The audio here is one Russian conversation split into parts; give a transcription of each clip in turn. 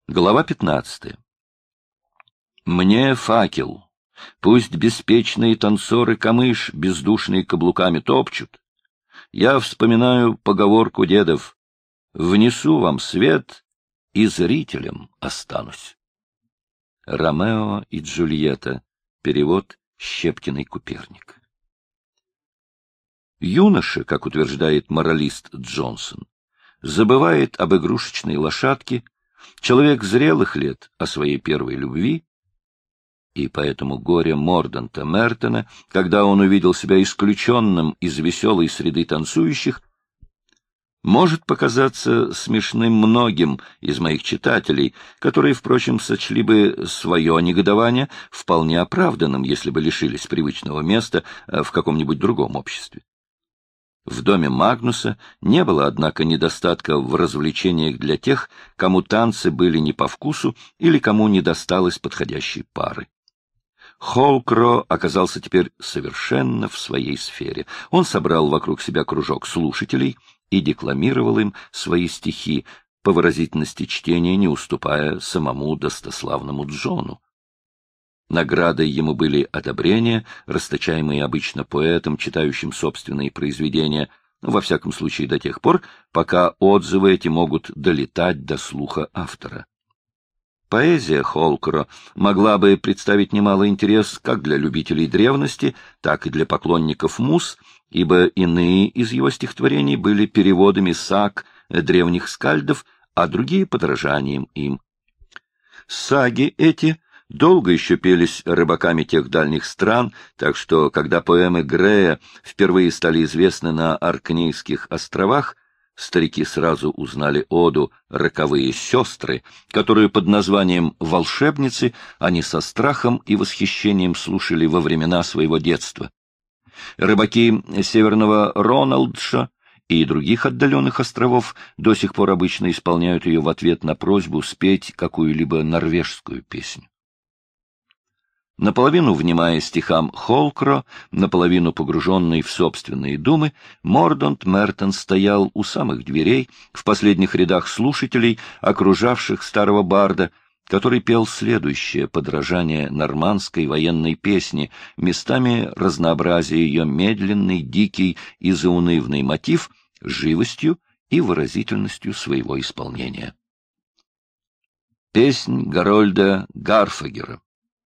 Глава 15. Мне факел. Пусть беспечные танцоры камыш бездушные каблуками топчут. Я вспоминаю поговорку дедов: внесу вам свет и зрителем останусь. Ромео и Джульетта. Перевод Щепкиной-Куперник. Юноша, как утверждает моралист Джонсон, забывает об игрушечной лошадке, человек зрелых лет — о своей первой любви, и поэтому горе Морданта Мертона, когда он увидел себя исключенным из веселой среды танцующих, может показаться смешным многим из моих читателей, которые, впрочем, сочли бы свое негодование вполне оправданным, если бы лишились привычного места в каком-нибудь другом обществе. В доме Магнуса не было, однако, недостатка в развлечениях для тех, кому танцы были не по вкусу или кому не досталось подходящей пары. Холкро оказался теперь совершенно в своей сфере. Он собрал вокруг себя кружок слушателей и декламировал им свои стихи, по выразительности чтения не уступая самому достославному Джону. Наградой ему были одобрения, расточаемые обычно поэтом, читающим собственные произведения, во всяком случае до тех пор, пока отзывы эти могут долетать до слуха автора. Поэзия Холкро могла бы представить немалый интерес как для любителей древности, так и для поклонников муз, ибо иные из его стихотворений были переводами саг древних скальдов, а другие — подражанием им. Саги эти долго еще пелись рыбаками тех дальних стран, так что, когда поэмы Грея впервые стали известны на Оркнейских островах, старики сразу узнали оду «Роковые сестры», которую под названием «Волшебницы» они со страхом и восхищением слушали во времена своего детства. Рыбаки Северного Роналдша и других отдаленных островов до сих пор обычно исполняют ее в ответ на просьбу спеть какую-либо норвежскую песню. Наполовину внимая стихам Холкро, наполовину погруженный в собственные думы, Мордант Мертон стоял у самых дверей, в последних рядах слушателей, окружавших старого барда, который пел следующее подражание нормандской военной песни, местами разнообразия ее медленный, дикий и заунывный мотив, живостью и выразительностью своего исполнения. Песнь Гарольда Гарфагера.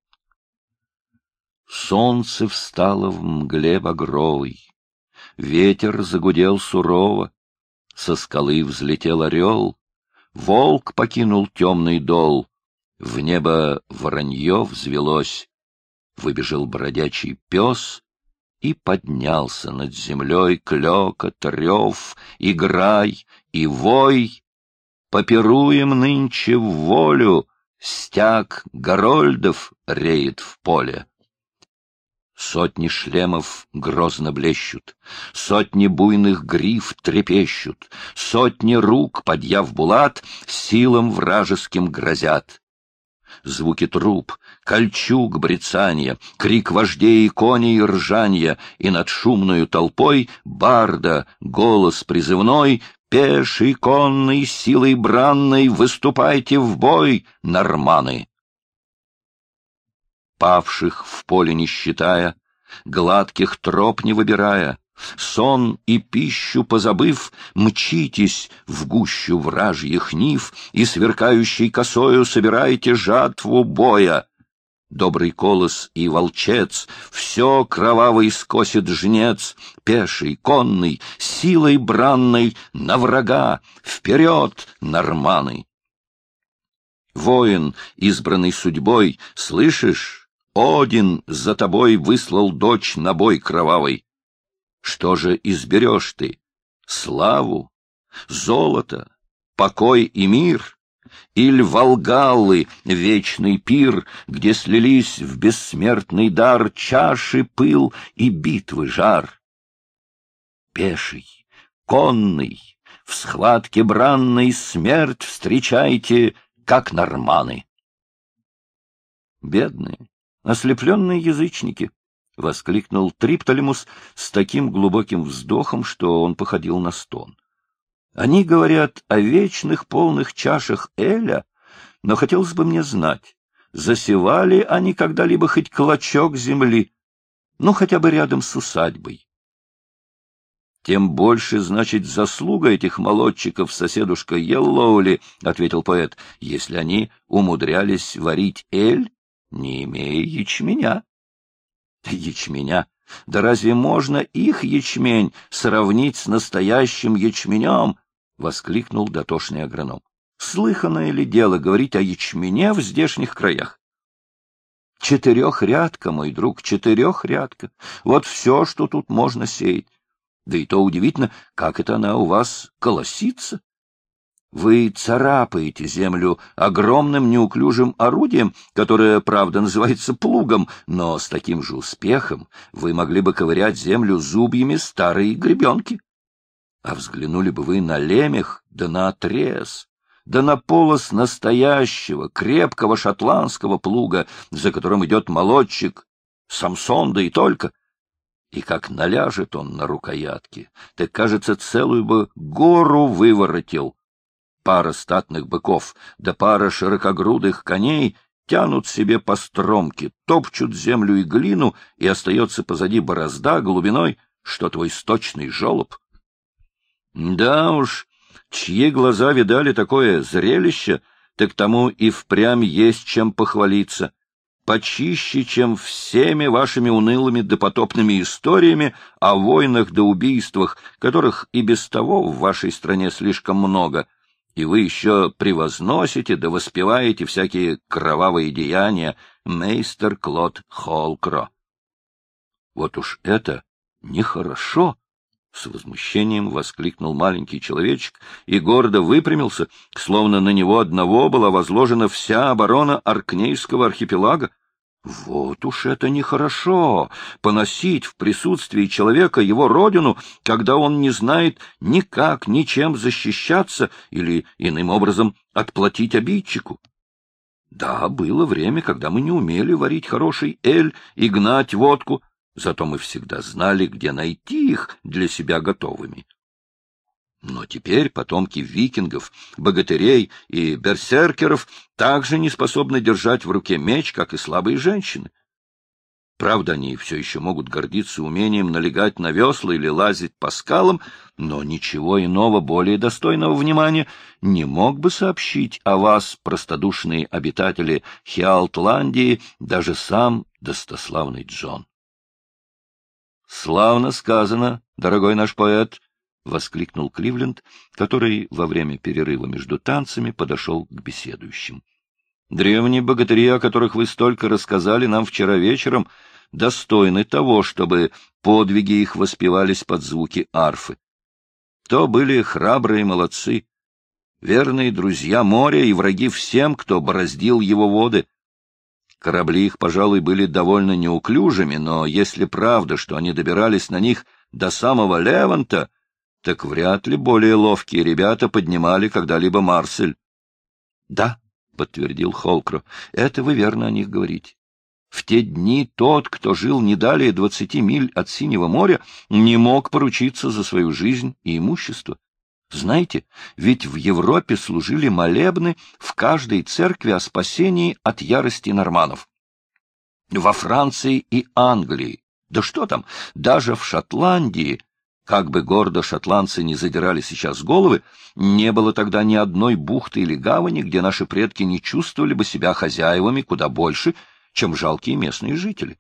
Солнце встало в мгле багровой, ветер загудел сурово, со скалы взлетел орел, волк покинул темный дол, в небо воронье взвелось, выбежал бродячий пес и поднялся над землей клёкот, рев, играй и вой. Попируем нынче в волю, стяг Гарольдов реет в поле. Сотни шлемов грозно блещут, сотни буйных гриф трепещут, сотни рук, подъяв булат, силам вражеским грозят. Звуки труб, кольчуг брецанья, крик вождей и коней ржанья, и над шумною толпой барда голос призывной: пеший, конный, силой бранной выступайте в бой, норманы! Павших в поле не считая, гладких троп не выбирая, сон и пищу позабыв, мчитесь в гущу вражьих нив и сверкающей косою собирайте жатву боя. Добрый колос и волчец, все кровавый скосит жнец, пеший, конный, силой бранной на врага, вперед, норманы! Воин, избранный судьбой, слышишь? Один за тобой выслал дочь на бой кровавый. Что же изберешь ты? Славу, золото, покой и мир? Иль Волгаллы вечный пир, где слились в бессмертный дар чаши, пыл и битвы жар? Пеший, конный, в схватке бранной смерть встречайте, как норманы. Бедные, ослепленные язычники! — воскликнул Триптолемус с таким глубоким вздохом, что он походил на стон. — Они говорят о вечных полных чашах Эля, но хотелось бы мне знать, засевали они когда-либо хоть клочок земли, ну, хотя бы рядом с усадьбой. — Тем больше, значит, заслуга этих молодчиков, соседушка Йеллоули, — ответил поэт, — если они умудрялись варить эль, не имея ячменя. — Ячменя? Да разве можно их ячмень сравнить с настоящим ячменем? — воскликнул дотошный агроном. — Слыханное ли дело говорить о ячмене в здешних краях? Четырехрядка, мой друг, четырехрядка. Вот все, что тут можно сеять. Да и то удивительно, как это она у вас колосится. Вы царапаете землю огромным неуклюжим орудием, которое, правда, называется плугом, но с таким же успехом вы могли бы ковырять землю зубьями старой гребенки. А взглянули бы вы на лемех, да на отрез, да на полос настоящего, крепкого шотландского плуга, за которым идет молодчик, Самсон, да и только. И как наляжет он на рукоятки, так, кажется, целую бы гору выворотил. Пара статных быков да пара широкогрудых коней тянут себе по стромке, топчут землю и глину, и остается позади борозда глубиной, что твой сточный жолоб. Да уж, чьи глаза видали такое зрелище, так тому и впрямь есть чем похвалиться. Почище, чем всеми вашими унылыми допотопными историями о войнах да убийствах, которых и без того в вашей стране слишком много, и вы еще превозносите да воспеваете всякие кровавые деяния, мейстер Клод Холкро. Вот уж это нехорошо! — с возмущением воскликнул маленький человечек и гордо выпрямился, словно на него одного была возложена вся оборона Оркнейского архипелага. Вот уж это нехорошо — поносить в присутствии человека его родину, когда он не знает никак, ничем защищаться или иным образом отплатить обидчику. Да, было время, когда мы не умели варить хороший эль и гнать водку, зато мы всегда знали, где найти их для себя готовыми. Но теперь потомки викингов, богатырей и берсеркеров также не способны держать в руке меч, как и слабые женщины. Правда, они все еще могут гордиться умением налегать на весла или лазить по скалам, но ничего иного, более достойного внимания, не мог бы сообщить о вас, простодушные обитатели Хиалтландии, даже сам достославный Джон. — Славно сказано, дорогой наш поэт! — воскликнул Кливленд, который во время перерыва между танцами подошел к беседующим. — Древние богатыри, о которых вы столько рассказали нам вчера вечером, достойны того, чтобы подвиги их воспевались под звуки арфы. То были храбрые молодцы, верные друзья моря и враги всем, кто бороздил его воды. Корабли их, пожалуй, были довольно неуклюжими, но если правда, что они добирались на них до самого Леванта, так вряд ли более ловкие ребята поднимали когда-либо Марсель. — Да, — подтвердил Холкро, — это вы верно о них говорите. В те дни тот, кто жил не далее 20 миль от Синего моря, не мог поручиться за свою жизнь и имущество. Знаете, ведь в Европе служили молебны в каждой церкви о спасении от ярости норманнов. Во Франции и Англии, да что там, даже в Шотландии, как бы гордо шотландцы не задирали сейчас головы, не было тогда ни одной бухты или гавани, где наши предки не чувствовали бы себя хозяевами куда больше, чем жалкие местные жители.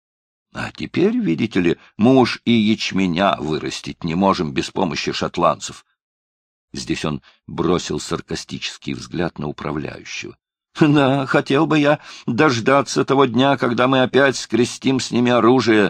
А теперь, видите ли, мы уж и ячменя вырастить не можем без помощи шотландцев. Здесь он бросил саркастический взгляд на управляющего. Да, хотел бы я дождаться того дня, когда мы опять скрестим с ними оружие.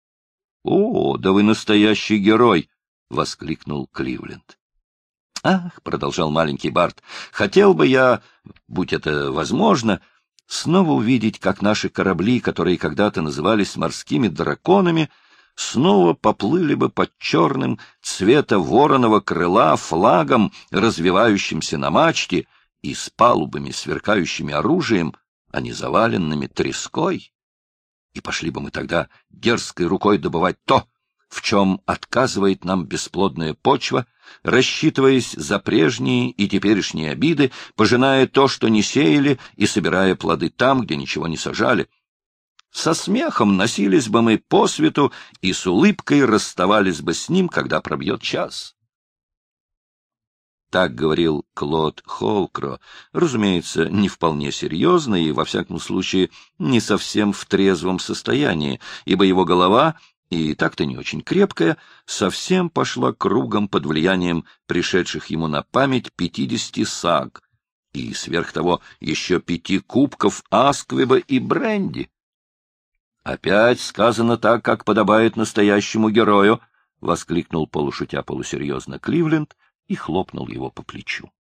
— О, да вы настоящий герой! — воскликнул Кливленд. — Ах, — продолжал маленький Барт, — хотел бы я, будь это возможно, снова увидеть, как наши корабли, которые когда-то назывались морскими драконами, снова поплыли бы под черным цвета вороного крыла флагом, развивающимся на мачте, и с палубами, сверкающими оружием, а не заваленными треской. И пошли бы мы тогда дерзкой рукой добывать то, в чем отказывает нам бесплодная почва, рассчитываясь за прежние и теперешние обиды, пожиная то, что не сеяли, и собирая плоды там, где ничего не сажали. Со смехом носились бы мы по свету и с улыбкой расставались бы с ним, когда пробьет час. Так говорил Клод Холкро, разумеется, не вполне серьезно и, во всяком случае, не совсем в трезвом состоянии, ибо его голова, и так-то не очень крепкая, совсем пошла кругом под влиянием пришедших ему на память 50 саг, и, сверх того, еще 5 кубков асквиба и бренди. «Опять сказано так, как подобает настоящему герою!» — воскликнул полушутя полусерьезно Кливленд и хлопнул его по плечу.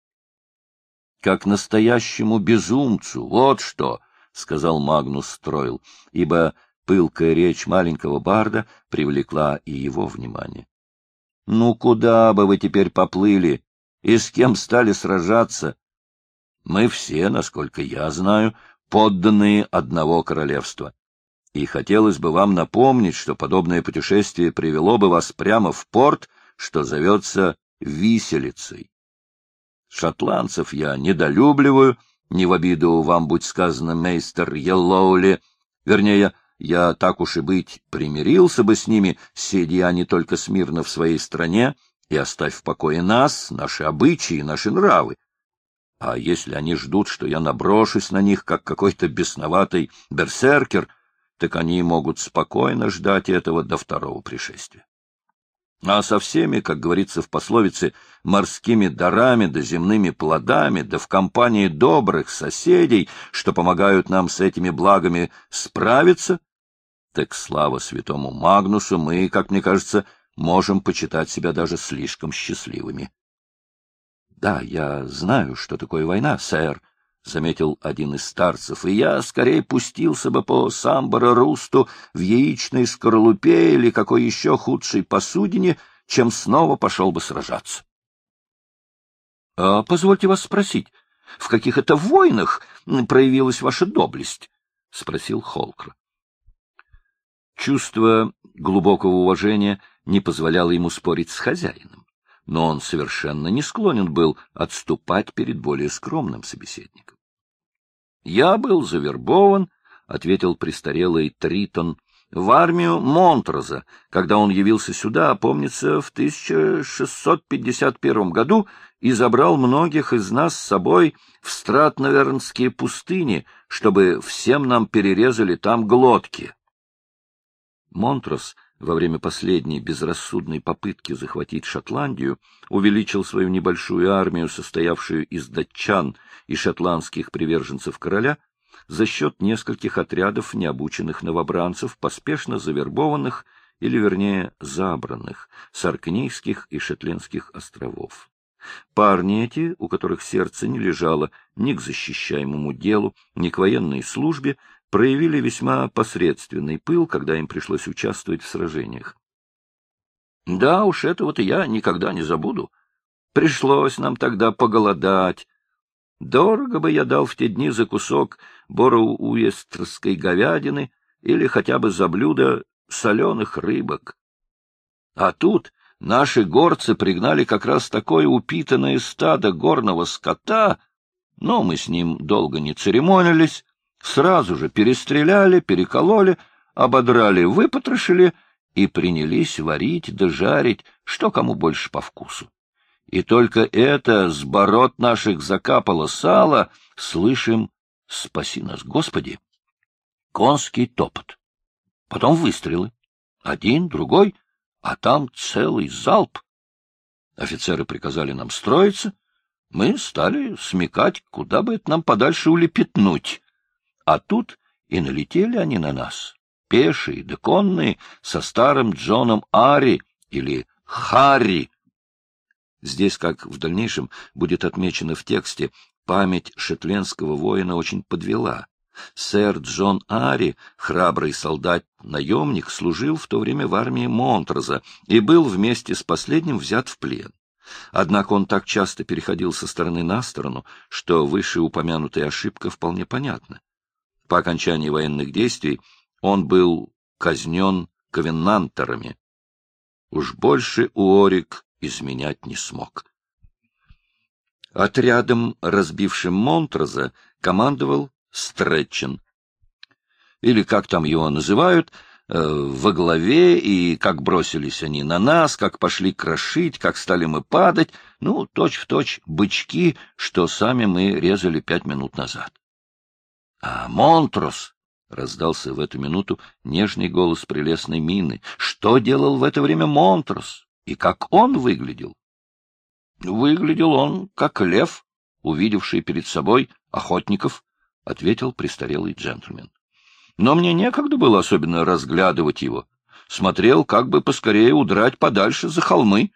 «Как настоящему безумцу, вот что!» — сказал Магнус Стройл, ибо пылкая речь маленького барда привлекла и его внимание. «Ну, куда бы вы теперь поплыли? И с кем стали сражаться? Мы все, насколько я знаю, подданные одного королевства. И хотелось бы вам напомнить, что подобное путешествие привело бы вас прямо в порт, что зовется виселицей. Шотландцев я недолюбливаю, не в обиду вам будь сказано, мейстер Йеллоули, вернее, я, так уж и быть, примирился бы с ними, сидя они только смирно в своей стране, и оставь в покое нас, наши обычаи, наши нравы. А если они ждут, что я наброшусь на них, как какой-то бесноватый берсеркер, так они могут спокойно ждать этого до второго пришествия. А со всеми, как говорится в пословице, морскими дарами да земными плодами, да в компании добрых соседей, что помогают нам с этими благами справиться, так слава святому Магнусу, мы, как мне кажется, можем почитать себя даже слишком счастливыми. — Да, я знаю, что такое война, сэр, — заметил один из старцев, — и я скорее пустился бы по Самборо-Русту в яичной скорлупе или какой еще худшей посудине, чем снова пошел бы сражаться. — А позвольте вас спросить, в каких это войнах проявилась ваша доблесть? — спросил Холкро. Чувство глубокого уважения не позволяло ему спорить с хозяином, но он совершенно не склонен был отступать перед более скромным собеседником. — Я был завербован, — ответил престарелый Тритон, — в армию Монтроза, когда он явился сюда, помнится, в 1651 году и забрал многих из нас с собой в Стратнавернские пустыни, чтобы всем нам перерезали там глотки. Монтроз во время последней безрассудной попытки захватить Шотландию увеличил свою небольшую армию, состоявшую из датчан и шотландских приверженцев короля, за счет нескольких отрядов необученных новобранцев, поспешно завербованных, или, вернее, забранных, с Оркнейских и Шетландских островов. Парни эти, у которых сердце не лежало ни к защищаемому делу, ни к военной службе, проявили весьма посредственный пыл, когда им пришлось участвовать в сражениях. Да уж, этого-то я никогда не забуду. Пришлось нам тогда поголодать. Дорого бы я дал в те дни за кусок боро-уэстерской говядины или хотя бы за блюдо соленых рыбок. А тут наши горцы пригнали как раз такое упитанное стадо горного скота, но мы с ним долго не церемонились, сразу же перестреляли, перекололи, ободрали, выпотрошили и принялись варить да жарить, что кому больше по вкусу. И только это с бород наших закапало сало, слышим «Спаси нас, Господи!» Конский топот. Потом выстрелы. Один, другой, а там целый залп. Офицеры приказали нам строиться. Мы стали смекать, куда бы это нам подальше улепетнуть. А тут и налетели они на нас, пешие да конные, со старым Джоном Ари или Харри. Здесь, как в дальнейшем будет отмечено в тексте, память шотландского воина очень подвела. Сэр Джон Ари, храбрый солдат-наемник, служил в то время в армии Монтроза и был вместе с последним взят в плен. Однако он так часто переходил со стороны на сторону, что вышеупомянутая ошибка вполне понятна. По окончании военных действий он был казнен ковенантерами, Уж больше Уорик изменять не смог. Отрядом, разбившим Монтроза, командовал Стретчен. Или как там его называют, во главе, и как бросились они на нас, как пошли крошить, как стали мы падать, ну, точь-в-точь бычки, что сами мы резали 5 минут назад. А Монтроз, — раздался в эту минуту нежный голос прелестной Минны, — что делал в это время Монтроз, и как он выглядел? Выглядел он, как лев, увидевший перед собой охотников, — ответил престарелый джентльмен. Но мне некогда было особенно разглядывать его. Смотрел, как бы поскорее удрать подальше за холмы.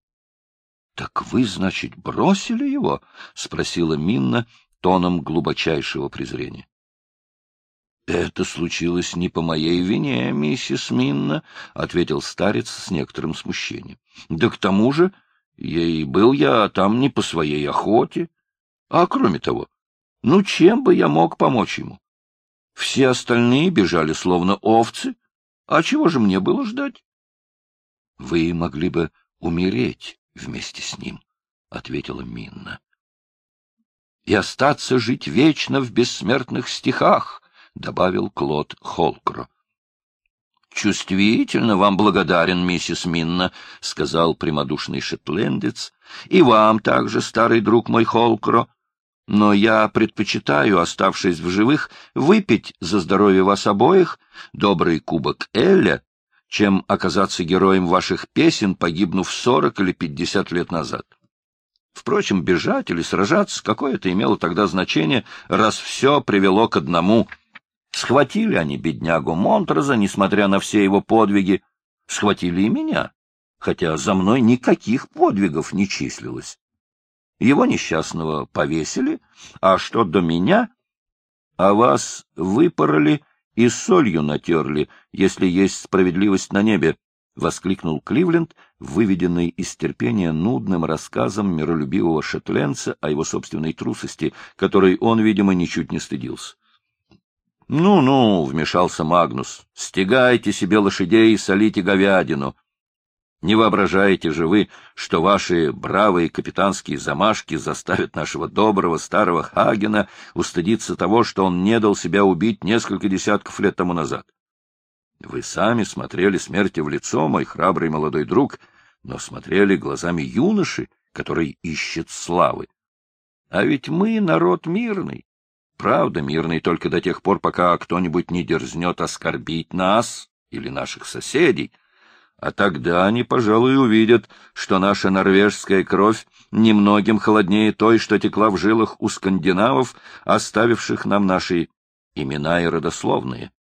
— Так вы, значит, бросили его? — спросила Минна тоном глубочайшего презрения. — Это случилось не по моей вине, миссис Минна, — ответил старец с некоторым смущением. — Да к тому же был я там не по своей охоте. А кроме того, ну чем бы я мог помочь ему? Все остальные бежали словно овцы. А чего же мне было ждать? — Вы могли бы умереть вместе с ним, — ответила Минна. — И остаться жить вечно в бессмертных стихах, — добавил Клод Холкро. — Чувствительно вам благодарен, миссис Минна, — сказал прямодушный шотландец. — И вам также, старый друг мой Холкро. Но я предпочитаю, оставшись в живых, выпить за здоровье вас обоих добрый кубок Эля, чем оказаться героем ваших песен, погибнув 40 или 50 лет назад. Впрочем, бежать или сражаться, какое это имело тогда значение, раз все привело к одному. Схватили они беднягу Монтроза, несмотря на все его подвиги, схватили и меня, хотя за мной никаких подвигов не числилось. Его несчастного повесили, а что до меня, а вас выпороли и солью натерли, если есть справедливость на небе, — воскликнул Кливленд, выведенный из терпения нудным рассказом миролюбивого шотландца о его собственной трусости, которой он, видимо, ничуть не стыдился. — Ну-ну, — вмешался Магнус, — стегайте себе лошадей и солите говядину. Не воображаете же вы, что ваши бравые капитанские замашки заставят нашего доброго старого Хагена устыдиться того, что он не дал себя убить несколько десятков лет тому назад? Вы сами смотрели смерти в лицо, мой храбрый молодой друг, но смотрели глазами юноши, который ищет славы. А ведь мы народ мирный. Правда, мирный только до тех пор, пока кто-нибудь не дерзнет оскорбить нас или наших соседей. А тогда они, пожалуй, увидят, что наша норвежская кровь немногим холоднее той, что текла в жилах у скандинавов, оставивших нам наши имена и родословные.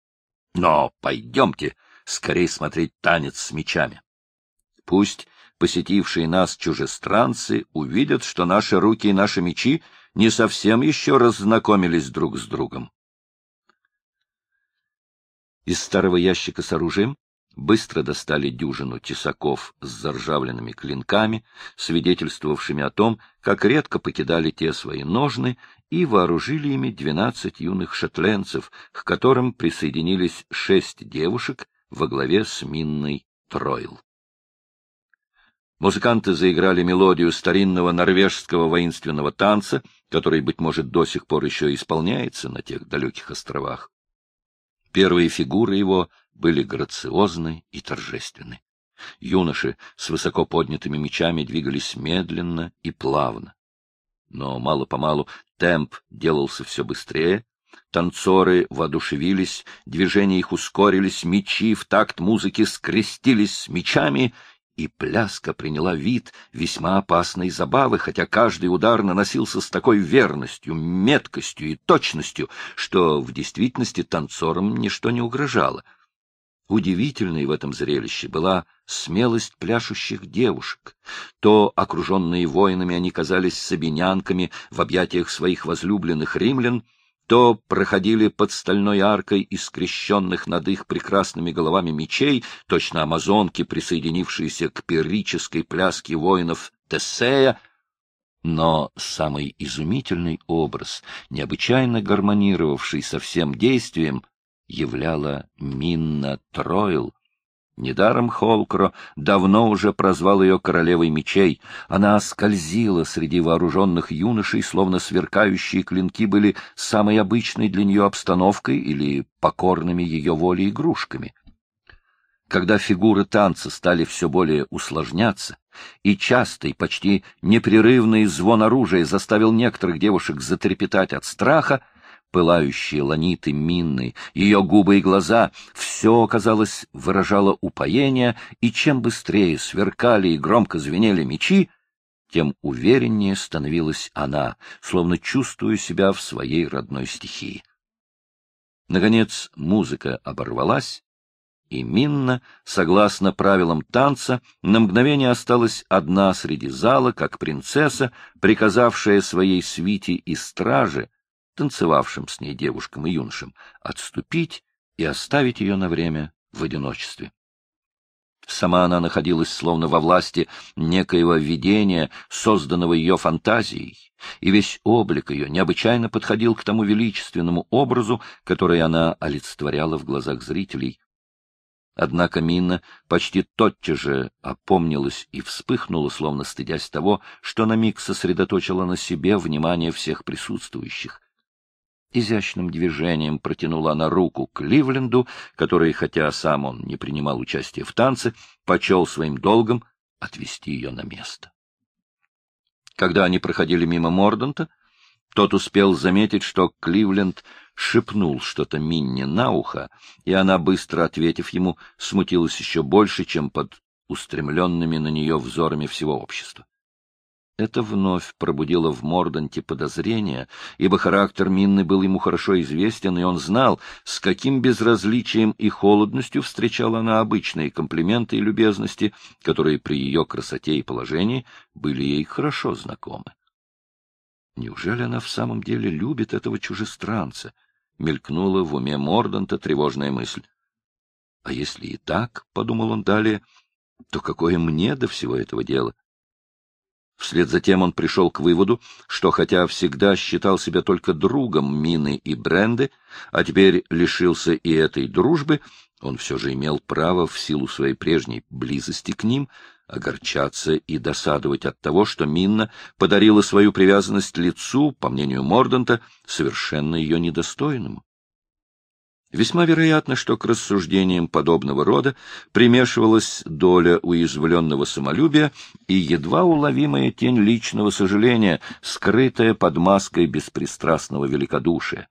Но пойдемте скорее смотреть танец с мечами. Пусть посетившие нас чужестранцы увидят, что наши руки и наши мечи не совсем еще раззнакомились друг с другом. Из старого ящика с оружием быстро достали дюжину тесаков с заржавленными клинками, свидетельствовавшими о том, как редко покидали те свои ножны, и вооружили ими 12 юных шотландцев, к которым присоединились 6 девушек во главе с Минной Тройл. Музыканты заиграли мелодию старинного норвежского воинственного танца, который, быть может, до сих пор еще исполняется на тех далеких островах. Первые фигуры его были грациозны и торжественны. Юноши с высоко поднятыми мечами двигались медленно и плавно. Но мало-помалу темп делался все быстрее, танцоры воодушевились, движения их ускорились, мечи в такт музыки скрестились с мечами, и пляска приняла вид весьма опасной забавы, хотя каждый удар наносился с такой верностью, меткостью и точностью, что в действительности танцорам ничто не угрожало. Удивительной в этом зрелище была смелость пляшущих девушек. То, окруженные воинами, они казались сабинянками в объятиях своих возлюбленных римлян, то проходили под стальной аркой из скрещенных над их прекрасными головами мечей, точно амазонки, присоединившиеся к пиррической пляске воинов Тесея. Но самый изумительный образ, необычайно гармонировавший со всем действием, являла Минна Тройл, Недаром Холкро давно уже прозвал ее королевой мечей. Она скользила среди вооруженных юношей, словно сверкающие клинки были самой обычной для нее обстановкой или покорными ее воле игрушками. Когда фигуры танца стали все более усложняться, и частый, почти непрерывный звон оружия заставил некоторых девушек затрепетать от страха, пылающие ланиты Минны, ее губы и глаза — все, казалось, выражало упоение, и чем быстрее сверкали и громко звенели мечи, тем увереннее становилась она, словно чувствуя себя в своей родной стихии. Наконец музыка оборвалась, и Минна, согласно правилам танца, на мгновение осталась одна среди зала, как принцесса, приказавшая своей свите и страже, танцевавшим с ней девушкам и юношам, отступить и оставить ее на время в одиночестве. Сама она находилась словно во власти некоего видения, созданного ее фантазией, и весь облик ее необычайно подходил к тому величественному образу, который она олицетворяла в глазах зрителей. Однако Минна почти тотчас же опомнилась и вспыхнула, словно стыдясь того, что на миг сосредоточила на себе внимание всех присутствующих. Изящным движением протянула она руку к Кливленду, который, хотя сам он не принимал участия в танце, почел своим долгом отвести ее на место. Когда они проходили мимо Морданта, тот успел заметить, что Кливленд шепнул что-то Минне на ухо, и она, быстро ответив ему, смутилась еще больше, чем под устремленными на нее взорами всего общества. Это вновь пробудило в Морданте подозрение, ибо характер Минны был ему хорошо известен, и он знал, с каким безразличием и холодностью встречала она обычные комплименты и любезности, которые при ее красоте и положении были ей хорошо знакомы. Неужели она в самом деле любит этого чужестранца? Мелькнула в уме Морданта тревожная мысль. А если и так, — подумал он далее, — то какое мне до всего этого дела? Вслед за тем он пришел к выводу, что хотя всегда считал себя только другом Мины и Бренды, а теперь лишился и этой дружбы, он все же имел право в силу своей прежней близости к ним огорчаться и досадовать от того, что Минна подарила свою привязанность лицу, по мнению Морданта, совершенно ее недостойному. Весьма вероятно, что к рассуждениям подобного рода примешивалась доля уязвленного самолюбия и едва уловимая тень личного сожаления, скрытая под маской беспристрастного великодушия.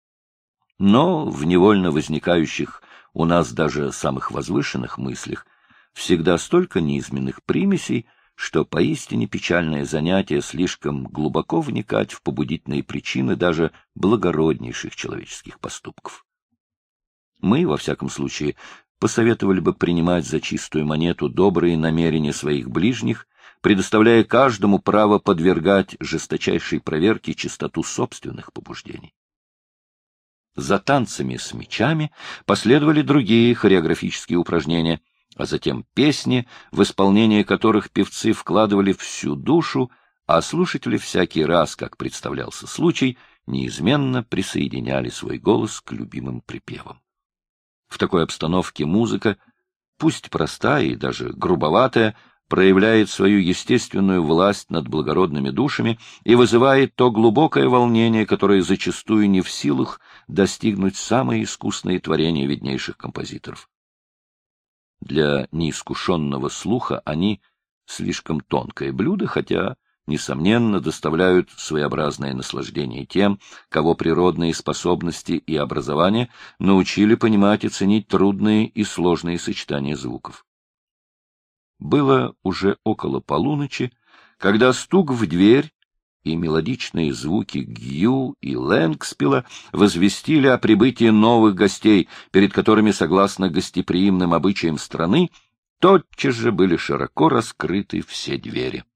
Но в невольно возникающих у нас даже самых возвышенных мыслях всегда столько низменных примесей, что поистине печальное занятие слишком глубоко вникать в побудительные причины даже благороднейших человеческих поступков. Мы, во всяком случае, посоветовали бы принимать за чистую монету добрые намерения своих ближних, предоставляя каждому право подвергать жесточайшей проверке чистоту собственных побуждений. За танцами с мечами последовали другие хореографические упражнения, а затем песни, в исполнение которых певцы вкладывали всю душу, а слушатели всякий раз, как представлялся случай, неизменно присоединяли свой голос к любимым припевам. В такой обстановке музыка, пусть простая и даже грубоватая, проявляет свою естественную власть над благородными душами и вызывает то глубокое волнение, которое зачастую не в силах достигнуть самые искусные творения виднейших композиторов. Для неискушенного слуха они слишком тонкое блюдо, хотя, несомненно, доставляют своеобразное наслаждение тем, кого природные способности и образование научили понимать и ценить трудные и сложные сочетания звуков. Было уже около полуночи, когда стук в дверь и мелодичные звуки Гью и Лэнгспила возвестили о прибытии новых гостей, перед которыми, согласно гостеприимным обычаям страны, тотчас же были широко раскрыты все двери.